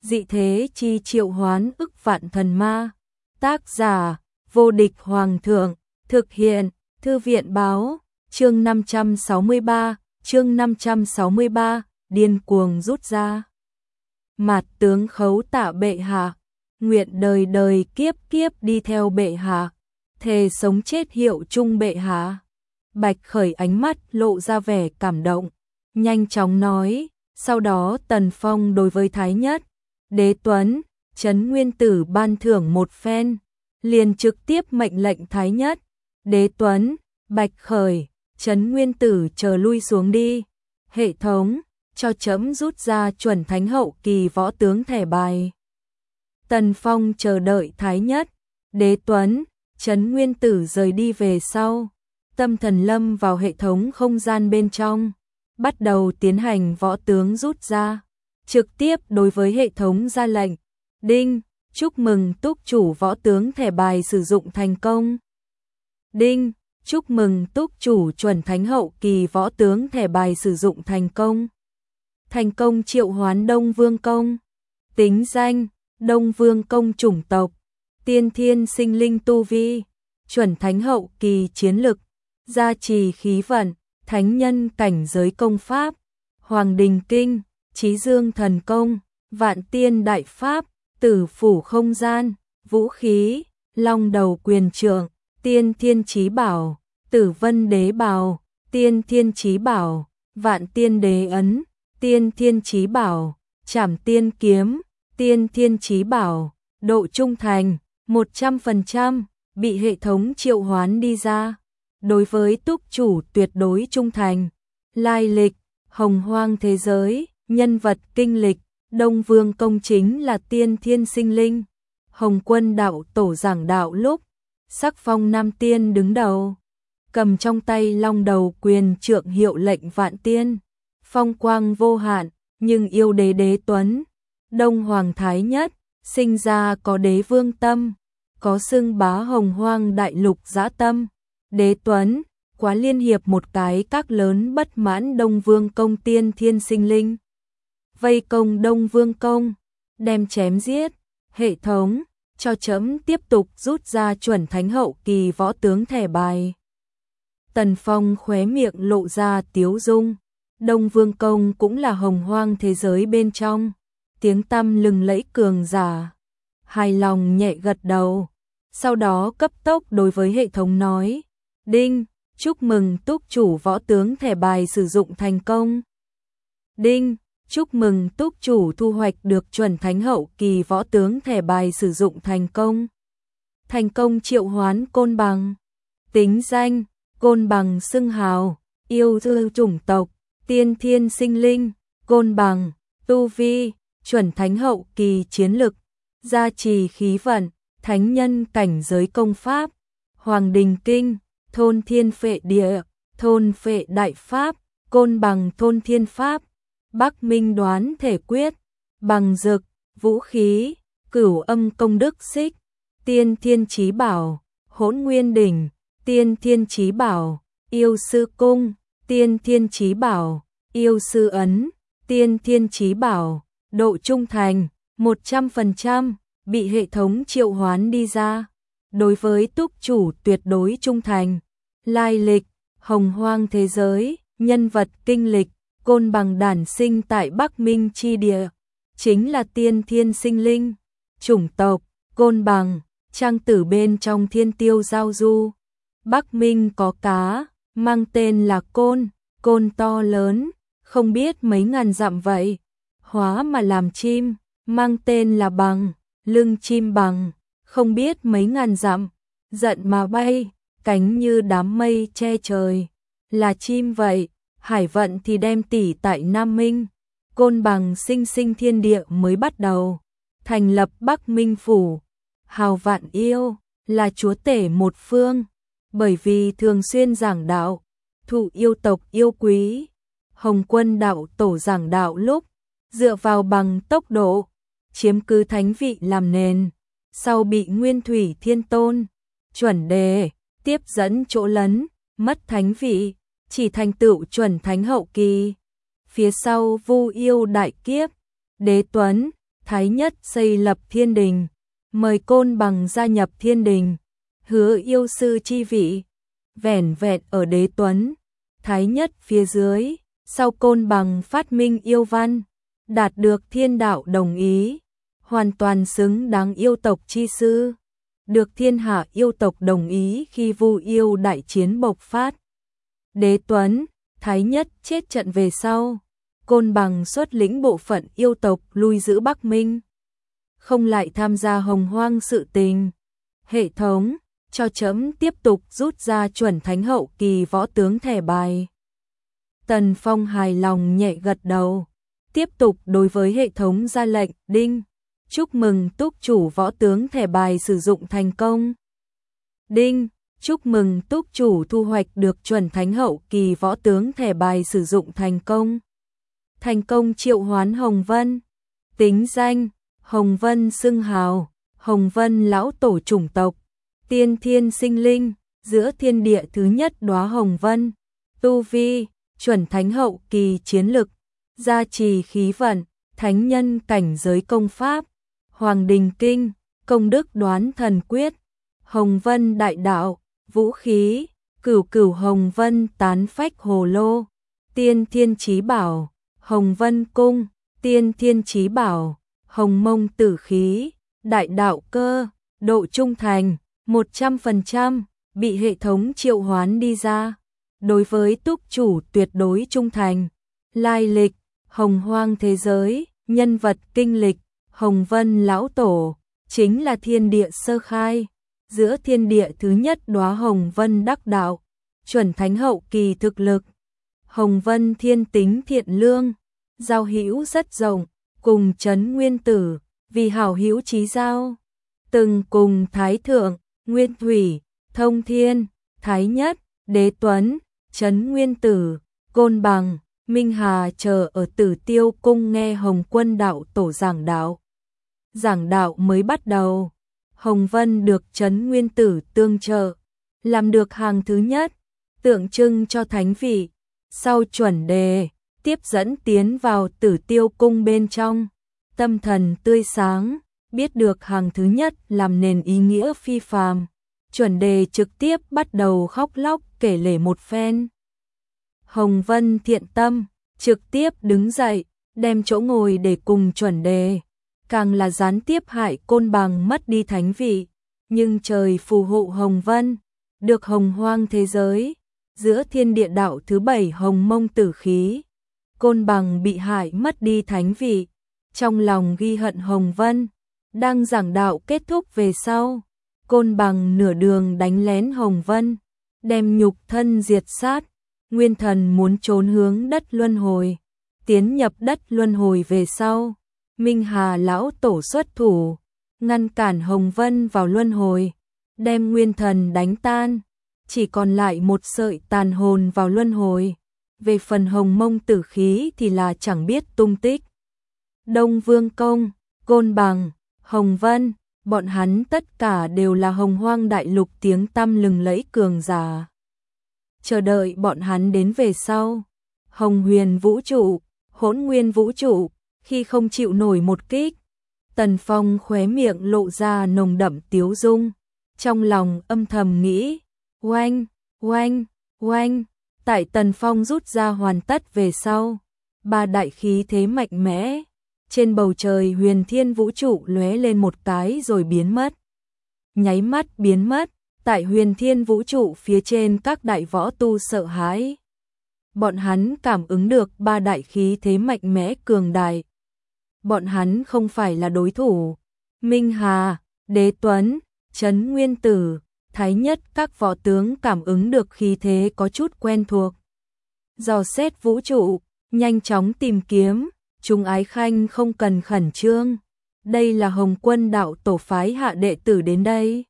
dị thế chi triệu hoán ức vạn thần ma. Tác giả, vô địch hoàng thượng, thực hiện, thư viện báo, chương 563, điên cuồng rút ra. Mạt tướng khấu tạ bệ hạ, nguyện đời đời kiếp kiếp đi theo bệ hạ, thề sống chết hiệu chung bệ hạ. Bạch Khởi ánh mắt lộ ra vẻ cảm động, nhanh chóng nói, sau đó Tần Phong đối với Thái Nhất, Đế Tuấn, Trấn Nguyên Tử ban thưởng một phen, liền trực tiếp mệnh lệnh Thái Nhất, Đế Tuấn, Bạch Khởi, Trấn Nguyên Tử chờ lui xuống đi. Hệ thống, cho trẫm rút ra chuẩn thánh hậu kỳ võ tướng thẻ bài. Tần Phong chờ đợi Thái Nhất, Đế Tuấn, Trấn Nguyên Tử rời đi về sau, tâm thần lâm vào hệ thống không gian bên trong, bắt đầu tiến hành võ tướng rút ra, trực tiếp đối với hệ thống ra lệnh. Đinh, chúc mừng túc chủ võ tướng thẻ bài sử dụng thành công. Đinh, chúc mừng túc chủ chuẩn thánh hậu kỳ võ tướng thẻ bài sử dụng thành công. Thành công triệu hoán Đông Vương Công. Tính danh, Đông Vương Công chủng tộc, tiên thiên sinh linh tu vi, chuẩn thánh hậu kỳ chiến lực, gia trì khí vận, thánh nhân cảnh giới công pháp, Hoàng Đình Kinh, Chí Dương Thần Công, Vạn Tiên Đại Pháp, Tử Phủ Không Gian, vũ khí, Long Đầu Quyền Trượng, Tiên Thiên Chí Bảo, Tử Vân Đế Bào, Tiên Thiên Chí Bảo, Vạn Tiên Đế Ấn, Tiên Thiên Chí Bảo, Trảm Tiên Kiếm, Tiên Thiên Chí Bảo, độ trung thành 100%, bị hệ thống triệu hoán đi ra. Đối với túc chủ tuyệt đối trung thành. Lai lịch, hồng hoang thế giới, nhân vật kinh lịch, Đông Vương Công chính là tiên thiên sinh linh. Hồng Quân đạo tổ giảng đạo lúc, sắc phong nam tiên đứng đầu, cầm trong tay long đầu quyền trượng hiệu lệnh vạn tiên, phong quang vô hạn, nhưng yêu đế Đế Tuấn, Đông Hoàng Thái Nhất, sinh ra có đế vương tâm, có xưng bá hồng hoang đại lục dã tâm. Đế Tuấn, quá liên hiệp một cái các lớn bất mãn Đông Vương Công tiên thiên sinh linh. Vây công Đông Vương Công, đem chém giết. Hệ thống, cho trẫm tiếp tục rút ra chuẩn thánh hậu kỳ võ tướng thẻ bài. Tần Phong khóe miệng lộ ra tiếu dung. Đông Vương Công cũng là hồng hoang thế giới bên trong, tiếng tăm lừng lẫy cường giả. Hài lòng nhẹ gật đầu, sau đó cấp tốc đối với hệ thống nói. Đinh, chúc mừng túc chủ võ tướng thẻ bài sử dụng thành công. Đinh, chúc mừng túc chủ thu hoạch được chuẩn thánh hậu kỳ võ tướng thẻ bài sử dụng thành công. Thành công triệu hoán Côn Bằng. Tính danh, Côn Bằng xưng hào, yêu thư chủng tộc, tiên thiên sinh linh, Côn Bằng, tu vi, chuẩn thánh hậu kỳ chiến lực, gia trì khí vận, thánh nhân cảnh giới công pháp, Hoàng Đình Kinh, thôn thiên phệ địa, thôn phệ đại pháp, Côn Bằng thôn thiên pháp, Bắc Minh đoán thể quyết, bằng dực, vũ khí, Cửu Âm công đức xích, Tiên Thiên Chí Bảo, Hỗn Nguyên đỉnh, Tiên Thiên Chí Bảo, Yêu Sư cung, Tiên Thiên Chí Bảo, Yêu Sư ấn, Tiên Thiên Chí Bảo, độ trung thành 100%, bị hệ thống triệu hoán đi ra. Đối với túc chủ tuyệt đối trung thành. Lai lịch, hồng hoang thế giới, nhân vật kinh lịch, Côn Bằng đản sinh tại Bắc Minh chi địa, chính là tiên thiên sinh linh. Chủng tộc, Côn Bằng, trang tử bên trong thiên tiêu giao du. Bắc Minh có cá, mang tên là Côn, Côn to lớn, không biết mấy ngàn dặm vậy. Hóa mà làm chim, mang tên là Bằng, lưng chim bằng, không biết mấy ngàn dặm. Giận mà bay, cánh như đám mây che trời, là chim vậy. Hải vận thì đem tỉ tại Nam Minh. Côn Bằng sinh sinh thiên địa mới bắt đầu, thành lập Bắc Minh phủ. Hào vạn yêu, là chúa tể một phương, bởi vì thường xuyên giảng đạo, thụ yêu tộc yêu quý. Hồng Quân đạo tổ giảng đạo lúc, dựa vào bằng tốc độ, chiếm cứ thánh vị làm nền, sau bị Nguyên Thủy Thiên Tôn, chuẩn đề, tiếp dẫn chỗ lấn, mất thánh vị, chỉ thành tựu chuẩn thánh hậu kỳ. Phía sau Vu Yêu đại kiếp, Đế Tuấn, Thái Nhất xây lập thiên đình, mời Côn Bằng gia nhập thiên đình, hứa yêu sư chi vị, vẻn vẹn ở Đế Tuấn, Thái Nhất phía dưới, sau Côn Bằng phát minh yêu văn, đạt được thiên đạo đồng ý, hoàn toàn xứng đáng yêu tộc chi sư, được thiên hạ yêu tộc đồng ý khi Vu yêu đại chiến bộc phát. Đế Tuấn, Thái Nhất chết trận về sau, Côn Bằng xuất lĩnh bộ phận yêu tộc lui giữ Bắc Minh, không lại tham gia hồng hoang sự tình. Hệ thống cho chấm tiếp tục rút ra chuẩn thánh hậu kỳ võ tướng thẻ bài. Tần Phong hài lòng nhẹ gật đầu, tiếp tục đối với hệ thống ra lệnh. Đinh, chúc mừng túc chủ võ tướng thẻ bài sử dụng thành công. Đinh, chúc mừng túc chủ thu hoạch được chuẩn thánh hậu kỳ võ tướng thẻ bài sử dụng thành công. Thành công triệu hoán Hồng Vân. Tính danh, Hồng Vân xưng hào, Hồng Vân lão tổ chủng tộc, tiên thiên sinh linh, giữa thiên địa thứ nhất đóa Hồng Vân. Tu vi, chuẩn thánh hậu kỳ chiến lực, gia trì khí vận, thánh nhân cảnh giới công pháp, Hoàng Đình Kinh, công đức đoán thần quyết, Hồng Vân đại đạo, vũ khí, cửu cửu Hồng Vân tán phách hồ lô, tiên thiên chí bảo, Hồng Vân cung, tiên thiên chí bảo, Hồng Mông tử khí, đại đạo cơ, độ trung thành, 100%, bị hệ thống triệu hoán đi ra. Đối với túc chủ tuyệt đối trung thành. Lai lịch, hồng hoang thế giới, nhân vật kinh lịch, Hồng Vân lão tổ, chính là thiên địa sơ khai, giữa thiên địa thứ nhất đóa Hồng Vân đắc đạo, chuẩn thánh hậu kỳ thực lực. Hồng Vân thiên tính thiện lương, giao hữu rất rộng, cùng Trấn Nguyên Tử, vì hảo hữu chí giao, từng cùng Thái Thượng, Nguyên Thủy, Thông Thiên, Thái Nhất, Đế Tuấn, Trấn Nguyên Tử, Côn Bằng, Minh Hà chờ ở Tử Tiêu cung nghe Hồng Quân đạo tổ giảng đạo. Giảng đạo mới bắt đầu, Hồng Vân được Trấn Nguyên Tử tương trợ, làm được hàng thứ nhất, tượng trưng cho thánh vị. Sau chuẩn đề, tiếp dẫn tiến vào Tử Tiêu cung bên trong, tâm thần tươi sáng, biết được hàng thứ nhất làm nền ý nghĩa phi phàm. Chuẩn đề trực tiếp bắt đầu khóc lóc kể lể một phen. Hồng Vân thiện tâm, trực tiếp đứng dậy, đem chỗ ngồi để cùng chuẩn đề, càng là gián tiếp hại Côn Bằng mất đi thánh vị, nhưng trời phù hộ Hồng Vân, được hồng hoang thế giới, giữa thiên địa đạo thứ 7 Hồng Mông tử khí, Côn Bằng bị hại mất đi thánh vị, trong lòng ghi hận Hồng Vân, đang giảng đạo kết thúc về sau, Côn Bằng nửa đường đánh lén Hồng Vân, đem nhục thân diệt sát, nguyên thần muốn trốn hướng đất luân hồi, tiến nhập đất luân hồi về sau, Minh Hà lão tổ xuất thủ, ngăn cản Hồng Vân vào luân hồi, đem nguyên thần đánh tan, chỉ còn lại một sợi tàn hồn vào luân hồi, về phần Hồng Mông tử khí thì là chẳng biết tung tích. Đông Vương Công, Côn Bằng, Hồng Vân, bọn hắn tất cả đều là hồng hoang đại lục tiếng tăm lừng lẫy cường giả. Chờ đợi bọn hắn đến về sau, Hồng Huyền vũ trụ, Hỗn Nguyên vũ trụ, khi không chịu nổi một kích, Tần Phong khóe miệng lộ ra nồng đậm tiếu dung, trong lòng âm thầm nghĩ, oanh, oanh, oanh, tại Tần Phong rút ra hoàn tất về sau, ba đại khí thế mạnh mẽ, trên bầu trời huyền thiên vũ trụ lóe lên một cái rồi biến mất. Nháy mắt biến mất, tại huyền thiên vũ trụ phía trên các đại võ tu sợ hãi. Bọn hắn cảm ứng được ba đại khí thế mạnh mẽ cường đại. Bọn hắn không phải là đối thủ. Minh Hà, Đế Tuấn, Trấn Nguyên Tử, Thái Nhất các võ tướng cảm ứng được khí thế có chút quen thuộc. Dò xét vũ trụ, nhanh chóng tìm kiếm. Chúng Ái Khanh không cần khẩn trương, đây là Hồng Quân đạo tổ phái hạ đệ tử đến đây.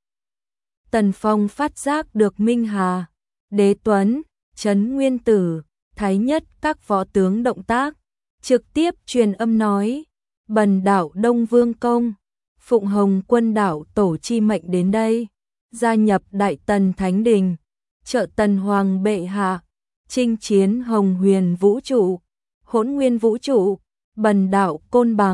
Tần Phong phát giác được Minh Hà, Đế Tuấn, Trấn Nguyên Tử, Thái Nhất các võ tướng động tác, trực tiếp truyền âm nói, bần đạo Đông Vương Công, phụng Hồng Quân đạo tổ chi mệnh đến đây, gia nhập Đại Tần Thánh Đình, trợ Tần Hoàng bệ hạ, chinh chiến Hồng Huyền vũ trụ, Hỗn Nguyên vũ trụ. Bần đạo Côn Bằng,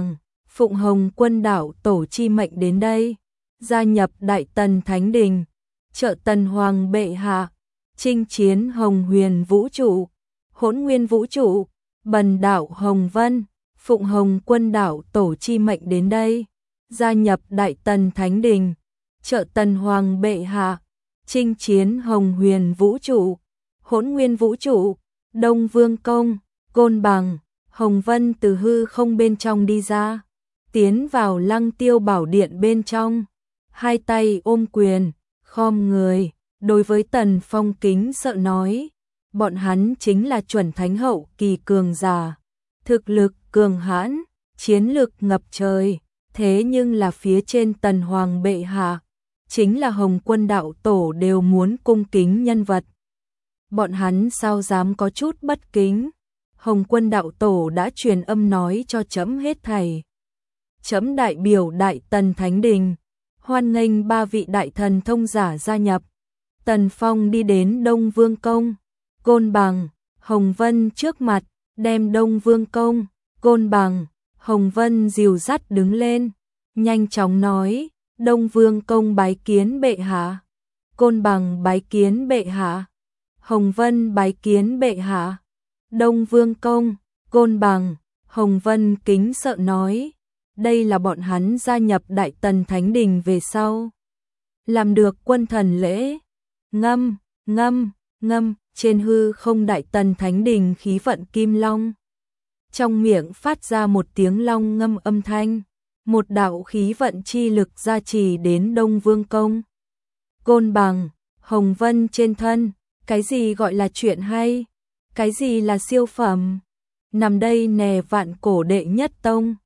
phụng Hồng Quân đạo tổ chi mệnh đến đây, gia nhập Đại Tần Thánh Đình, trợ Tần Hoàng bệ hạ, chinh chiến Hồng Huyền vũ trụ, Hỗn Nguyên vũ trụ, Bần đạo Hồng Vân, phụng Hồng Quân đạo tổ chi mệnh đến đây, gia nhập Đại Tần Thánh Đình, trợ Tần Hoàng bệ hạ, chinh chiến Hồng Huyền vũ trụ, Hỗn Nguyên vũ trụ, Đông Vương Công, Côn Bằng. Hồng Vân từ hư không bên trong đi ra, tiến vào Lăng Tiêu Bảo Điện bên trong, hai tay ôm quyền, khom người, đối với Tần Phong kính sợ nói, bọn hắn chính là chuẩn thánh hậu kỳ cường giả, thực lực cường hãn, chiến lực ngập trời, thế nhưng là phía trên Tần Hoàng bệ hạ, chính là Hồng Quân đạo tổ đều muốn cung kính nhân vật. Bọn hắn sao dám có chút bất kính? Hồng Quân đạo tổ đã truyền âm nói cho trẫm hết thảy. Trẫm đại biểu Đại Tần Thánh Đình, hoan nghênh 3 vị đại thần thông giả gia nhập. Tần Phong đi đến Đông Vương Công, Côn Bằng, Hồng Vân trước mặt, đem Đông Vương Công, Côn Bằng, Hồng Vân dìu dắt đứng lên, nhanh chóng nói, Đông Vương Công bái kiến bệ hạ, Côn Bằng bái kiến bệ hạ, Hồng Vân bái kiến bệ hạ. Đông Vương Công, Côn Bằng, Hồng Vân kính sợ nói, đây là bọn hắn gia nhập Đại Tần Thánh Đình về sau. Làm được quân thần lễ, ngâm, ngâm, ngâm, trên hư không Đại Tần Thánh Đình khí vận kim long. Trong miệng phát ra một tiếng long ngâm âm thanh, một đạo khí vận chi lực gia trì đến Đông Vương Công. Côn Bằng, Hồng Vân trên thân, cái gì gọi là chuyện hay? Cái gì là siêu phẩm? Nằm đây nè vạn cổ đệ nhất tông,